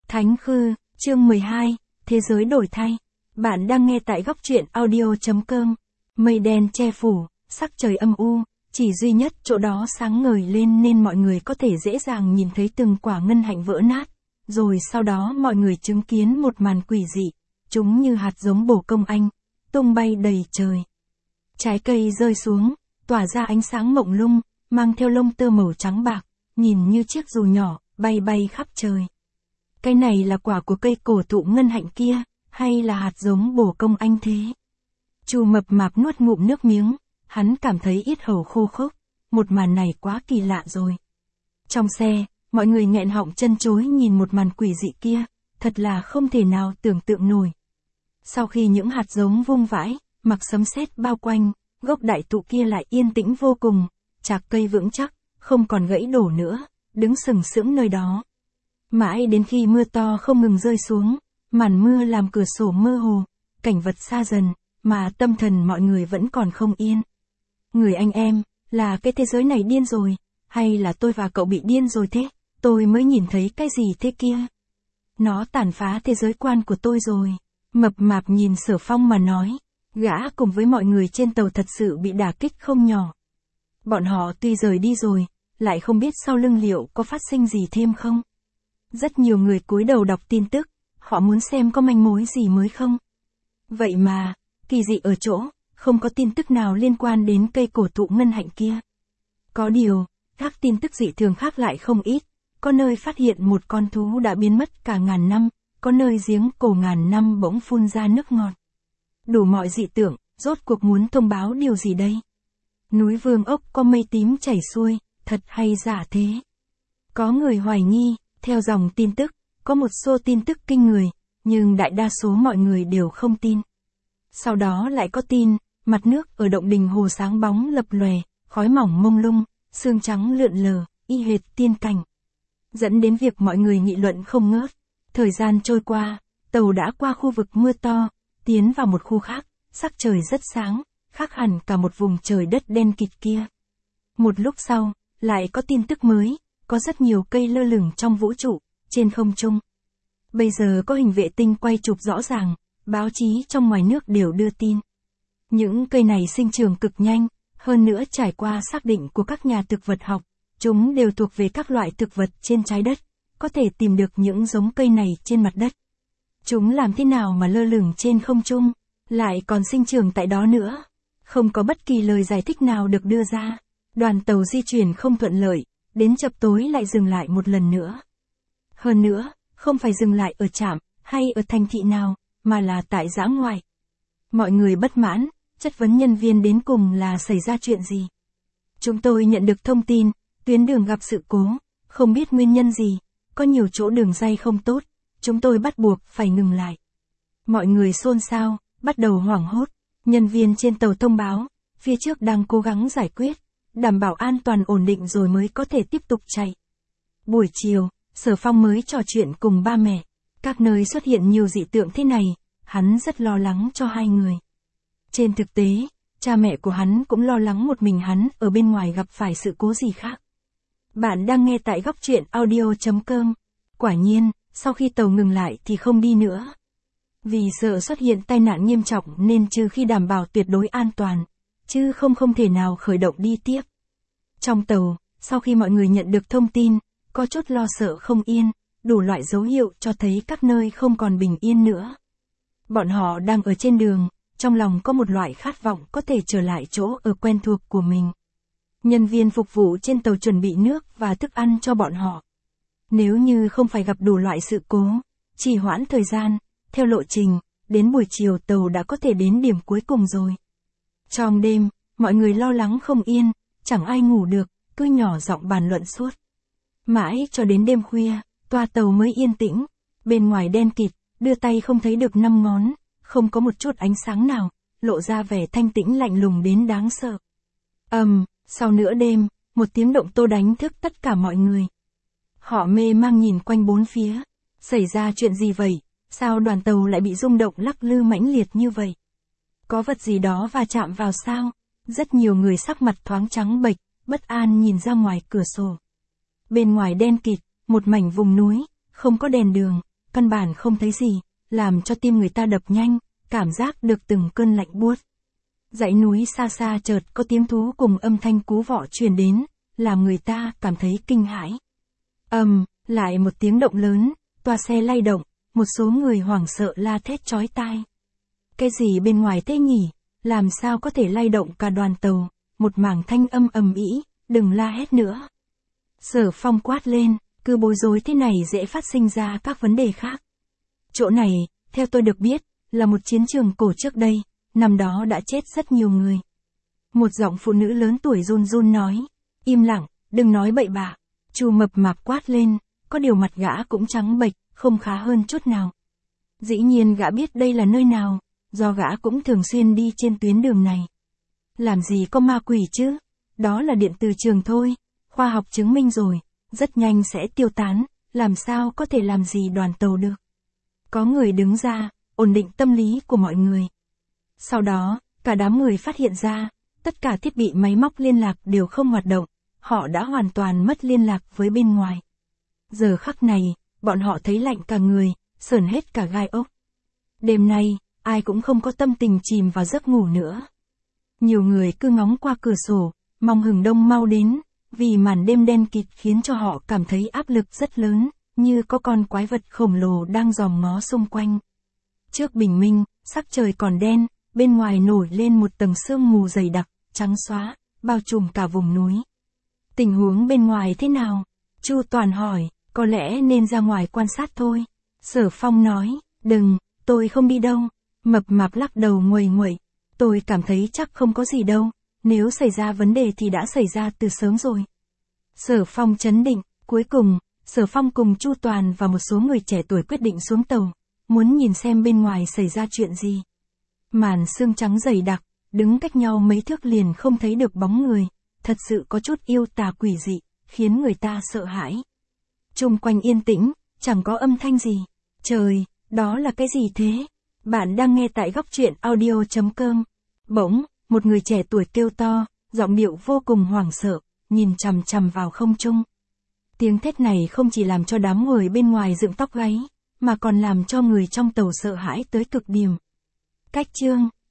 Thánh Khư, chương 12, Thế giới đổi thay. Bạn đang nghe tại góc truyện audio.com. Mây đen che phủ, sắc trời âm u, chỉ duy nhất chỗ đó sáng ngời lên nên mọi người có thể dễ dàng nhìn thấy từng quả ngân hạnh vỡ nát. Rồi sau đó mọi người chứng kiến một màn quỷ dị, chúng như hạt giống bồ công anh, tung bay đầy trời. Trái cây rơi xuống, tỏa ra ánh sáng mộng lung, mang theo lông tơ màu trắng bạc, nhìn như chiếc dù nhỏ, bay bay khắp trời. Cái này là quả của cây cổ thụ ngân hạnh kia, hay là hạt giống bồ công anh thế? Chu Mập Mạp nuốt ngụm nước miếng, hắn cảm thấy yết hầu khô khốc, một màn này quá kỳ lạ rồi. Trong xe, mọi người nghẹn họng chân chối nhìn một màn quỷ dị kia, thật là không thể nào tưởng tượng nổi. Sau khi những hạt giống vung vãi, mặc sấm sét bao quanh, gốc đại thụ kia lại yên tĩnh vô cùng, chạc cây vững chắc, không còn gãy đổ nữa, đứng sừng sững nơi đó. Mãi đến khi mưa to không ngừng rơi xuống, màn mưa làm cửa sổ mơ hồ, cảnh vật xa dần, mà tâm thần mọi người vẫn còn không yên. Người anh em, là cái thế giới này điên rồi, hay là tôi và cậu bị điên rồi thế? Tôi mới nhìn thấy cái gì thế kia? Nó tàn phá thế giới quan của tôi rồi. Mập Mạp nhìn Sở Phong mà nói, gã cùng với mọi người trên tàu thật sự bị đả kích không nhỏ. Bọn họ tuy rời đi rồi, lại không biết sau lưng liệu có phát sinh gì thêm không. Rất nhiều người cúi đầu đọc tin tức, họ muốn xem có manh mối gì mới không. Vậy mà, kỳ dị ở chỗ, không có tin tức nào liên quan đến cây cổ thụ ngân hạnh kia. Có điều, các tin tức dị thường khác lại không ít, có nơi phát hiện một con thú đã biến mất cả ngàn năm, có nơi giếng cổ ngàn năm bỗng phun ra nước ngọt. Đủ mọi dị tượng, rốt cuộc muốn thông báo điều gì đây? Núi Vương Ốc có mây tím chảy xuôi, thật hay giả thế? Có người hoài nghi, theo dòng tin tức, có một số tin tức kinh người, nhưng đại đa số mọi người đều không tin. Sau đó lại có tin, mặt nước ở động đình hồ sáng bóng lập lòe, khói mỏng mông lung, sương trắng lượn lờ, y hệt tiên cảnh. Dẫn đến việc mọi người nghị luận không ngớt. Thời gian trôi qua, tàu đã qua khu vực mưa to, tiến vào một khu khác, sắc trời rất sáng, khác hẳn cả một vùng trời đất đen kịt kia. Một lúc sau, lại có tin tức mới, có rất nhiều cây lơ lửng trong vũ trụ, trên không trung. Bây giờ có hình vệ tinh quay chụp rõ ràng, báo chí trong ngoài nước đều đưa tin. Những cây này sinh trưởng cực nhanh, hơn nữa trải qua xác định của các nhà thực vật học, chúng đều thuộc về các loại thực vật trên trái đất, có thể tìm được những giống cây này trên mặt đất. Chúng làm thế nào mà lơ lửng trên không trung, lại còn sinh trưởng tại đó nữa? Không có bất kỳ lời giải thích nào được đưa ra. Đoàn tàu di chuyển không thuận lợi, đến chập tối lại dừng lại một lần nữa. Hơn nữa, không phải dừng lại ở trạm, hay ở thành thị nào, mà là tại dã ngoại. Mọi người bất mãn, chất vấn nhân viên đến cùng là xảy ra chuyện gì. Chúng tôi nhận được thông tin, tuyến đường gặp sự cố, không biết nguyên nhân gì, có nhiều chỗ đường ray không tốt, chúng tôi bắt buộc phải ngừng lại. Mọi người xôn xao, bắt đầu hoảng hốt, nhân viên trên tàu thông báo, phía trước đang cố gắng giải quyết, đảm bảo an toàn ổn định rồi mới có thể tiếp tục chạy. Buổi chiều, Sở Phong mới trò chuyện cùng ba mẹ, các nơi xuất hiện nhiều dị tượng thế này, hắn rất lo lắng cho hai người. Trên thực tế, cha mẹ của hắn cũng lo lắng một mình hắn ở bên ngoài gặp phải sự cố gì khác. Bạn đang nghe tại góc truyện audio.com. Quả nhiên, sau khi tàu ngừng lại thì không đi nữa. Vì sợ xuất hiện tai nạn nghiêm trọng nên trừ khi đảm bảo tuyệt đối an toàn, chứ không thể nào khởi động đi tiếp. Trong tàu, sau khi mọi người nhận được thông tin, có chút lo sợ không yên, đủ loại dấu hiệu cho thấy các nơi không còn bình yên nữa. Bọn họ đang ở trên đường, trong lòng có một loại khát vọng có thể trở lại chỗ ở quen thuộc của mình. Nhân viên phục vụ trên tàu chuẩn bị nước và thức ăn cho bọn họ. Nếu như không phải gặp đủ loại sự cố, trì hoãn thời gian, theo lộ trình, đến buổi chiều tàu đã có thể đến điểm cuối cùng rồi. Trong đêm, mọi người lo lắng không yên, chẳng ai ngủ được, cứ nhỏ giọng bàn luận suốt. Mãi cho đến đêm khuya, toa tàu mới yên tĩnh, bên ngoài đen kịt, đưa tay không thấy được 5 ngón, không có một chút ánh sáng nào, lộ ra vẻ thanh tĩnh lạnh lùng đến đáng sợ. Sau nửa đêm, một tiếng động tô đánh thức tất cả mọi người. Họ mê mang nhìn quanh bốn phía, xảy ra chuyện gì vậy, sao đoàn tàu lại bị rung động lắc lư mãnh liệt như vậy? Có vật gì đó va chạm vào sao? Rất nhiều người sắc mặt thoáng trắng bệch, bất an nhìn ra ngoài cửa sổ. Bên ngoài đen kịt, một mảnh vùng núi, không có đèn đường, căn bản không thấy gì, làm cho tim người ta đập nhanh, cảm giác được từng cơn lạnh buốt. Dãy núi xa xa chợt có tiếng thú cùng âm thanh cú vọ truyền đến, làm người ta cảm thấy kinh hãi. Lại một tiếng động lớn, toa xe lay động, một số người hoảng sợ la thét chói tai. Cái gì bên ngoài thế nhỉ, làm sao có thể lay động cả đoàn tàu, một mảng thanh âm ầm ĩ, đừng la hét nữa. Sở Phong quát lên, cứ bối rối thế này dễ phát sinh ra các vấn đề khác. Chỗ này, theo tôi được biết, là một chiến trường cổ trước đây, năm đó đã chết rất nhiều người. Một giọng phụ nữ lớn tuổi run run nói, im lặng, đừng nói bậy bạ. Chu Mập Mạp quát lên, có điều mặt gã cũng trắng bệch, không khá hơn chút nào. Dĩ nhiên gã biết đây là nơi nào, do gã cũng thường xuyên đi trên tuyến đường này. Làm gì có ma quỷ chứ, đó là điện từ trường thôi, khoa học chứng minh rồi, rất nhanh sẽ tiêu tán, làm sao có thể làm gì đoàn tàu được. Có người đứng ra, ổn định tâm lý của mọi người. Sau đó, cả đám người phát hiện ra, tất cả thiết bị máy móc liên lạc đều không hoạt động, họ đã hoàn toàn mất liên lạc với bên ngoài. Giờ khắc này, bọn họ thấy lạnh cả người, sởn hết cả gai ốc. Đêm nay, ai cũng không có tâm tình chìm vào giấc ngủ nữa. Nhiều người cứ ngóng qua cửa sổ, mong hừng đông mau đến, vì màn đêm đen kịt khiến cho họ cảm thấy áp lực rất lớn, như có con quái vật khổng lồ đang dòm ngó xung quanh. Trước bình minh, sắc trời còn đen, bên ngoài nổi lên một tầng sương mù dày đặc, trắng xóa, bao trùm cả vùng núi. Tình huống bên ngoài thế nào? Chu Toàn hỏi, có lẽ nên ra ngoài quan sát thôi. Sở Phong nói, đừng, tôi không đi đâu. Mập Mạp lắc đầu nguầy nguậy, tôi cảm thấy chắc không có gì đâu, nếu xảy ra vấn đề thì đã xảy ra từ sớm rồi. Sở Phong trấn định, cuối cùng, Sở Phong cùng Chu Toàn và một số người trẻ tuổi quyết định xuống tàu, muốn nhìn xem bên ngoài xảy ra chuyện gì. Màn sương trắng dày đặc, đứng cách nhau mấy thước liền không thấy được bóng người, thật sự có chút yêu tà quỷ dị, khiến người ta sợ hãi. Chung quanh yên tĩnh, chẳng có âm thanh gì. Trời, đó là cái gì thế? Bạn đang nghe tại góc truyện audio.com. Bỗng, một người trẻ tuổi kêu to, giọng điệu vô cùng hoảng sợ, nhìn chằm chằm vào không trung. Tiếng thét này không chỉ làm cho đám người bên ngoài dựng tóc gáy, mà còn làm cho người trong tàu sợ hãi tới cực điểm. Cách chương